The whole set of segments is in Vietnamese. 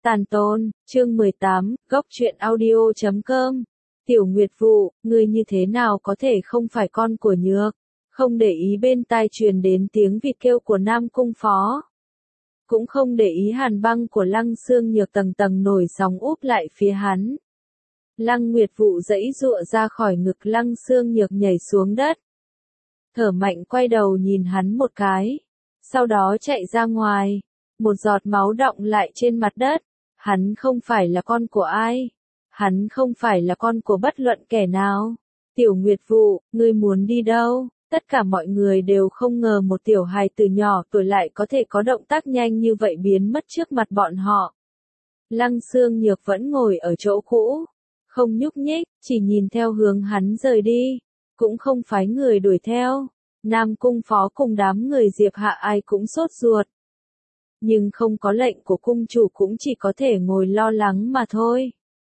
Tàn tôn, chương 18, góc truyện audio.com. Tiểu Nguyệt Vụ, ngươi như thế nào có thể không phải con của Nhược? Không để ý bên tai truyền đến tiếng vịt kêu của Nam Cung Phó. Cũng không để ý hàn băng của Lăng Xương Nhược tầng tầng nổi sóng úp lại phía hắn. Lăng Nguyệt Vụ giãy giụa ra khỏi ngực Lăng Xương Nhược nhảy xuống đất. Thở mạnh quay đầu nhìn hắn một cái. Sau đó chạy ra ngoài. Một giọt máu đọng lại trên mặt đất. Hắn không phải là con của ai. Hắn không phải là con của bất luận kẻ nào. Tiểu Nguyệt Vụ, ngươi muốn đi đâu? Tất cả mọi người đều không ngờ một tiểu hài từ nhỏ tuổi lại có thể có động tác nhanh như vậy biến mất trước mặt bọn họ. Lăng Xương Nhược vẫn ngồi ở chỗ cũ. Không nhúc nhích, chỉ nhìn theo hướng hắn rời đi. Cũng không phái người đuổi theo. Nam Cung Phó cùng đám người Diệp Hạ ai cũng sốt ruột. Nhưng không có lệnh của cung chủ cũng chỉ có thể ngồi lo lắng mà thôi.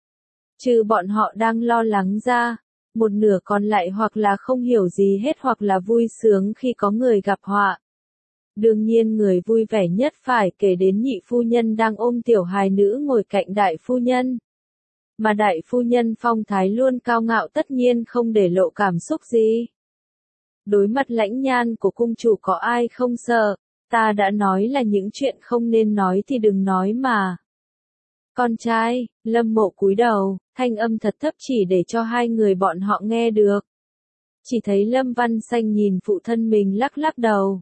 Trừ bọn họ đang lo lắng ra, một nửa còn lại hoặc là không hiểu gì hết hoặc là vui sướng khi có người gặp họa. Đương nhiên người vui vẻ nhất phải kể đến nhị phu nhân đang ôm tiểu hài nữ ngồi cạnh đại phu nhân. Mà đại phu nhân phong thái luôn cao ngạo tất nhiên không để lộ cảm xúc gì. Đối mặt lãnh nhan của cung chủ có ai không sợ, ta đã nói là những chuyện không nên nói thì đừng nói mà. Con trai, Lâm Mộ cúi đầu, thanh âm thật thấp chỉ để cho hai người bọn họ nghe được. Chỉ thấy Lâm Văn Xanh nhìn phụ thân mình lắc lắc đầu.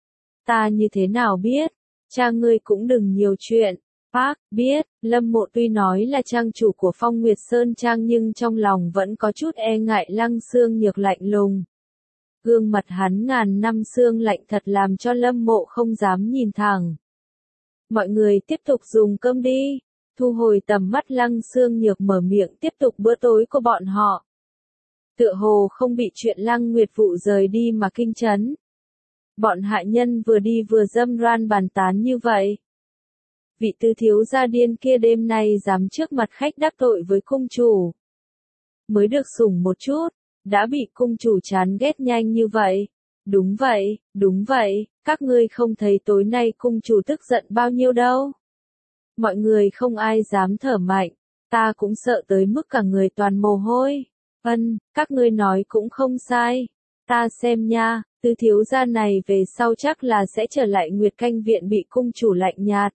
Ta như thế nào biết, cha ngươi cũng đừng nhiều chuyện. Bác, biết, Lâm Mộ tuy nói là trang chủ của Phong Nguyệt Sơn Trang nhưng trong lòng vẫn có chút e ngại Lăng Xương Nhược lạnh lùng. Gương mặt hắn ngàn năm xương lạnh thật làm cho Lâm Mộ không dám nhìn thẳng. Mọi người tiếp tục dùng cơm đi. Thu hồi tầm mắt Lăng Xương Nhược mở miệng tiếp tục bữa tối của bọn họ. Tựa hồ không bị chuyện Lăng Nguyệt Vụ rời đi mà kinh chấn. Bọn hạ nhân vừa đi vừa dâm ran bàn tán như vậy. Vị tư thiếu gia điên kia đêm nay dám trước mặt khách đắc tội với cung chủ. Mới được sủng một chút, đã bị cung chủ chán ghét nhanh như vậy. Đúng vậy, các ngươi không thấy tối nay cung chủ tức giận bao nhiêu đâu. Mọi người không ai dám thở mạnh, ta cũng sợ tới mức cả người toàn mồ hôi. Các ngươi nói cũng không sai. Ta xem nha, tư thiếu gia này về sau chắc là sẽ trở lại Nguyệt Canh Viện bị cung chủ lạnh nhạt.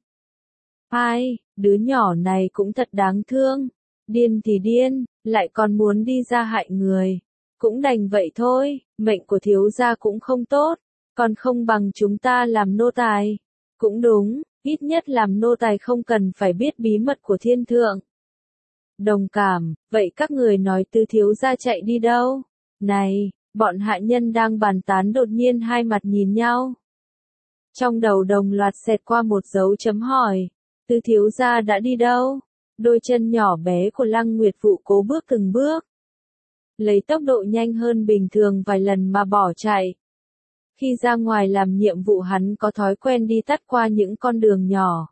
Ai, đứa nhỏ này cũng thật đáng thương. Điên thì điên, lại còn muốn đi ra hại người. Cũng đành vậy thôi, mệnh của thiếu gia cũng không tốt, còn không bằng chúng ta làm nô tài. Cũng đúng, ít nhất làm nô tài không cần phải biết bí mật của thiên thượng. Đồng cảm, vậy các người nói tư thiếu gia chạy đi đâu? Này, bọn hạ nhân đang bàn tán đột nhiên hai mặt nhìn nhau. Trong đầu đồng loạt xẹt qua một dấu chấm hỏi, tư thiếu gia đã đi đâu? Đôi chân nhỏ bé của Lăng Nguyệt Vụ cố bước từng bước. Lấy tốc độ nhanh hơn bình thường vài lần mà bỏ chạy. Khi ra ngoài làm nhiệm vụ hắn có thói quen đi tắt qua những con đường nhỏ.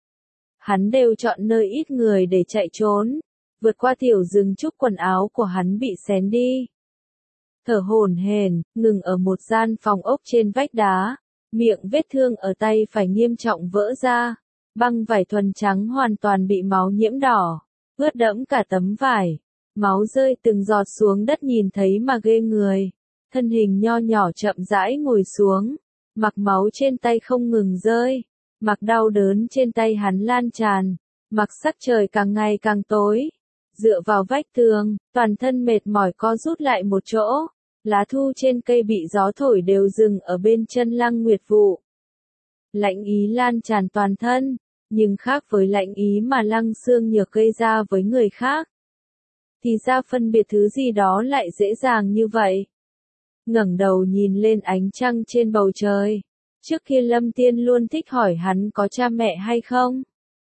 Hắn đều chọn nơi ít người để chạy trốn. Vượt qua tiểu rừng trúc quần áo của hắn bị xén đi. Thở hổn hển, ngừng ở một gian phòng ốc trên vách đá. Miệng vết thương ở tay phải nghiêm trọng vỡ ra. Băng vải thuần trắng hoàn toàn bị máu nhiễm đỏ. Ướt đẫm cả tấm vải. Máu rơi từng giọt xuống đất nhìn thấy mà ghê người. Thân hình nho nhỏ chậm rãi ngồi xuống. Mặc máu trên tay không ngừng rơi. Mặc đau đớn trên tay hắn lan tràn. Mặc sắc trời càng ngày càng tối. Dựa vào vách tường, toàn thân mệt mỏi co rút lại một chỗ. Lá thu trên cây bị gió thổi đều dừng ở bên chân Lăng Nguyệt Vụ. Lạnh ý lan tràn toàn thân. Nhưng khác với lạnh ý mà Lăng Xương Nhược gây ra với người khác. Thì ra phân biệt thứ gì đó lại dễ dàng như vậy. Ngẩng đầu nhìn lên ánh trăng trên bầu trời. Trước kia Lâm Tiên luôn thích hỏi hắn có cha mẹ hay không.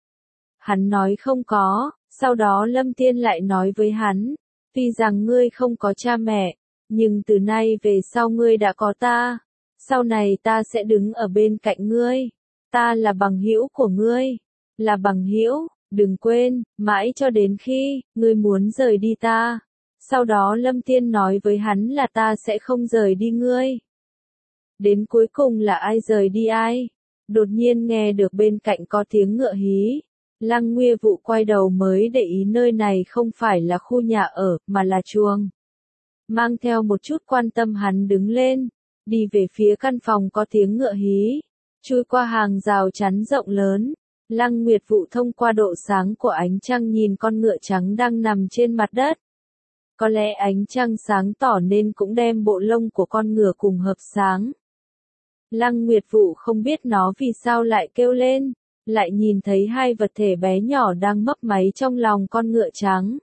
Hắn nói không có, sau đó Lâm Tiên lại nói với hắn, tuy rằng ngươi không có cha mẹ, nhưng từ nay về sau ngươi đã có ta. Sau này ta sẽ đứng ở bên cạnh ngươi. Ta là bằng hữu của ngươi. Là bằng hữu, đừng quên, mãi cho đến khi ngươi muốn rời đi ta. Sau đó Lâm Tiên nói với hắn là ta sẽ không rời đi ngươi. Đến cuối cùng là ai rời đi ai? Đột nhiên nghe được bên cạnh có tiếng ngựa hí. Lăng Nguy Vụ quay đầu mới để ý nơi này không phải là khu nhà ở, mà là chuồng. Mang theo một chút quan tâm hắn đứng lên, đi về phía căn phòng có tiếng ngựa hí, chui qua hàng rào chắn rộng lớn. Lăng Nguyệt Vụ thông qua độ sáng của ánh trăng nhìn con ngựa trắng đang nằm trên mặt đất. Có lẽ ánh trăng sáng tỏ nên cũng đem bộ lông của con ngựa cùng hợp sáng. Lăng Nguyệt Vụ không biết nó vì sao lại kêu lên, lại nhìn thấy hai vật thể bé nhỏ đang mấp máy trong lòng con ngựa trắng.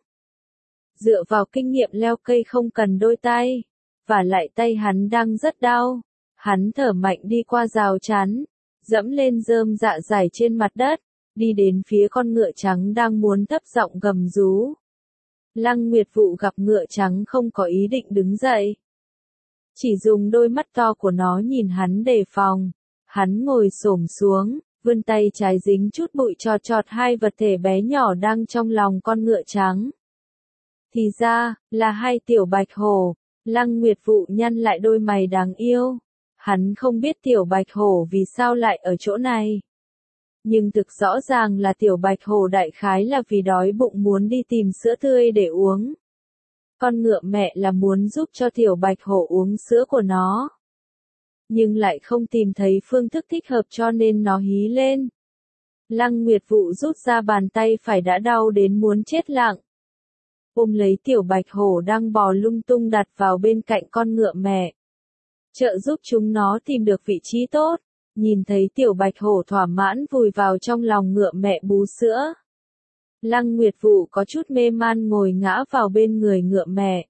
Dựa vào kinh nghiệm leo cây không cần đôi tay, và lại tay hắn đang rất đau. Hắn thở mạnh đi qua rào chắn, dẫm lên rơm dạ dày trên mặt đất, đi đến phía con ngựa trắng đang muốn thấp giọng gầm rú. Lăng Nguyệt Vụ gặp ngựa trắng không có ý định đứng dậy. Chỉ dùng đôi mắt to của nó nhìn hắn đề phòng. Hắn ngồi xổm xuống, vươn tay trái dính chút bụi chọt chọt hai vật thể bé nhỏ đang trong lòng con ngựa trắng. Thì ra, là hai tiểu bạch hổ. Lăng Nguyệt Vụ nhăn lại đôi mày đáng yêu. Hắn không biết tiểu bạch hổ vì sao lại ở chỗ này. Nhưng thực rõ ràng là tiểu bạch hổ đại khái là vì đói bụng muốn đi tìm sữa tươi để uống. Con ngựa mẹ là muốn giúp cho tiểu bạch hổ uống sữa của nó. Nhưng lại không tìm thấy phương thức thích hợp cho nên nó hí lên. Lăng Nguyệt Vụ rút ra bàn tay phải đã đau đến muốn chết lặng. Ôm lấy tiểu bạch hổ đang bò lung tung đặt vào bên cạnh con ngựa mẹ. Trợ giúp chúng nó tìm được vị trí tốt. Nhìn thấy tiểu bạch hổ thỏa mãn vùi vào trong lòng ngựa mẹ bú sữa. Lăng Nguyệt Vụ có chút mê man ngồi ngã vào bên người ngựa mẹ.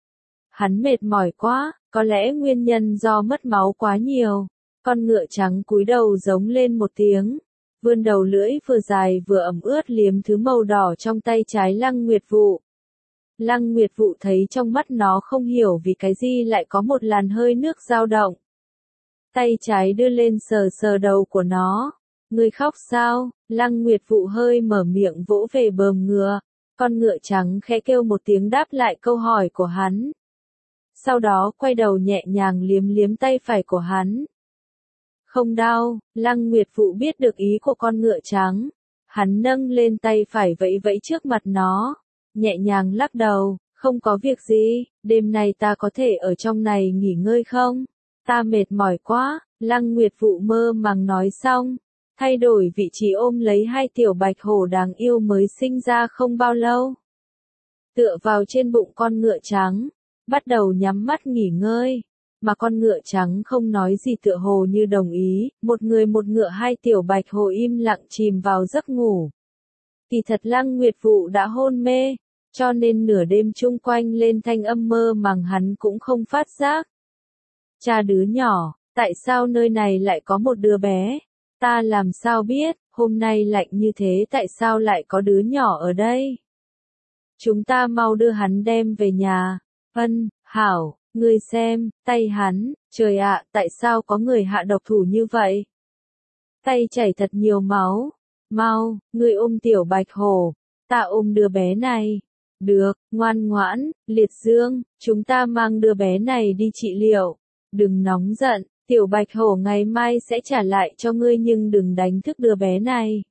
Hắn mệt mỏi quá, có lẽ nguyên nhân do mất máu quá nhiều. Con ngựa trắng cúi đầu giống lên một tiếng. Vươn đầu lưỡi vừa dài vừa ẩm ướt liếm thứ màu đỏ trong tay trái Lăng Nguyệt Vụ. Lăng Nguyệt Vụ thấy trong mắt nó không hiểu vì cái gì lại có một làn hơi nước dao động. Tay trái đưa lên sờ sờ đầu của nó. Ngươi khóc sao? Lăng Nguyệt Vụ hơi mở miệng vỗ về bờm ngựa. Con ngựa trắng khẽ kêu một tiếng đáp lại câu hỏi của hắn. Sau đó quay đầu nhẹ nhàng liếm liếm tay phải của hắn. Không đau, Lăng Nguyệt Vụ biết được ý của con ngựa trắng. Hắn nâng lên tay phải vẫy vẫy trước mặt nó. Nhẹ nhàng lắc đầu, không có việc gì, đêm nay ta có thể ở trong này nghỉ ngơi không? Ta mệt mỏi quá, Lăng Nguyệt Vụ mơ màng nói xong, thay đổi vị trí ôm lấy hai tiểu bạch hổ đáng yêu mới sinh ra không bao lâu. Tựa vào trên bụng con ngựa trắng, bắt đầu nhắm mắt nghỉ ngơi, mà con ngựa trắng không nói gì tựa hồ như đồng ý, một người một ngựa hai tiểu bạch hổ im lặng chìm vào giấc ngủ. Kỳ thật Lăng Nguyệt Vụ đã hôn mê, cho nên nửa đêm chung quanh lên thanh âm mơ màng hắn cũng không phát giác. Cha đứa nhỏ, tại sao nơi này lại có một đứa bé? Ta làm sao biết, hôm nay lạnh như thế tại sao lại có đứa nhỏ ở đây? Chúng ta mau đưa hắn đem về nhà. Hảo, ngươi xem, tay hắn, trời ạ, tại sao có người hạ độc thủ như vậy? Tay chảy thật nhiều máu. Mau, ngươi ôm tiểu bạch hổ, ta ôm đứa bé này. Được, ngoan ngoãn, Liệt Dương, chúng ta mang đứa bé này đi trị liệu. Đừng nóng giận, tiểu bạch hổ ngày mai sẽ trả lại cho ngươi nhưng đừng đánh thức đứa bé này.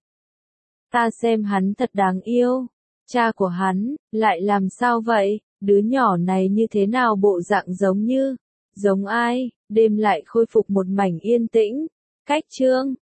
Ta xem hắn thật đáng yêu. Cha của hắn, lại làm sao vậy? Đứa nhỏ này như thế nào bộ dạng giống ai? Đêm lại khôi phục một mảnh yên tĩnh. Cách chương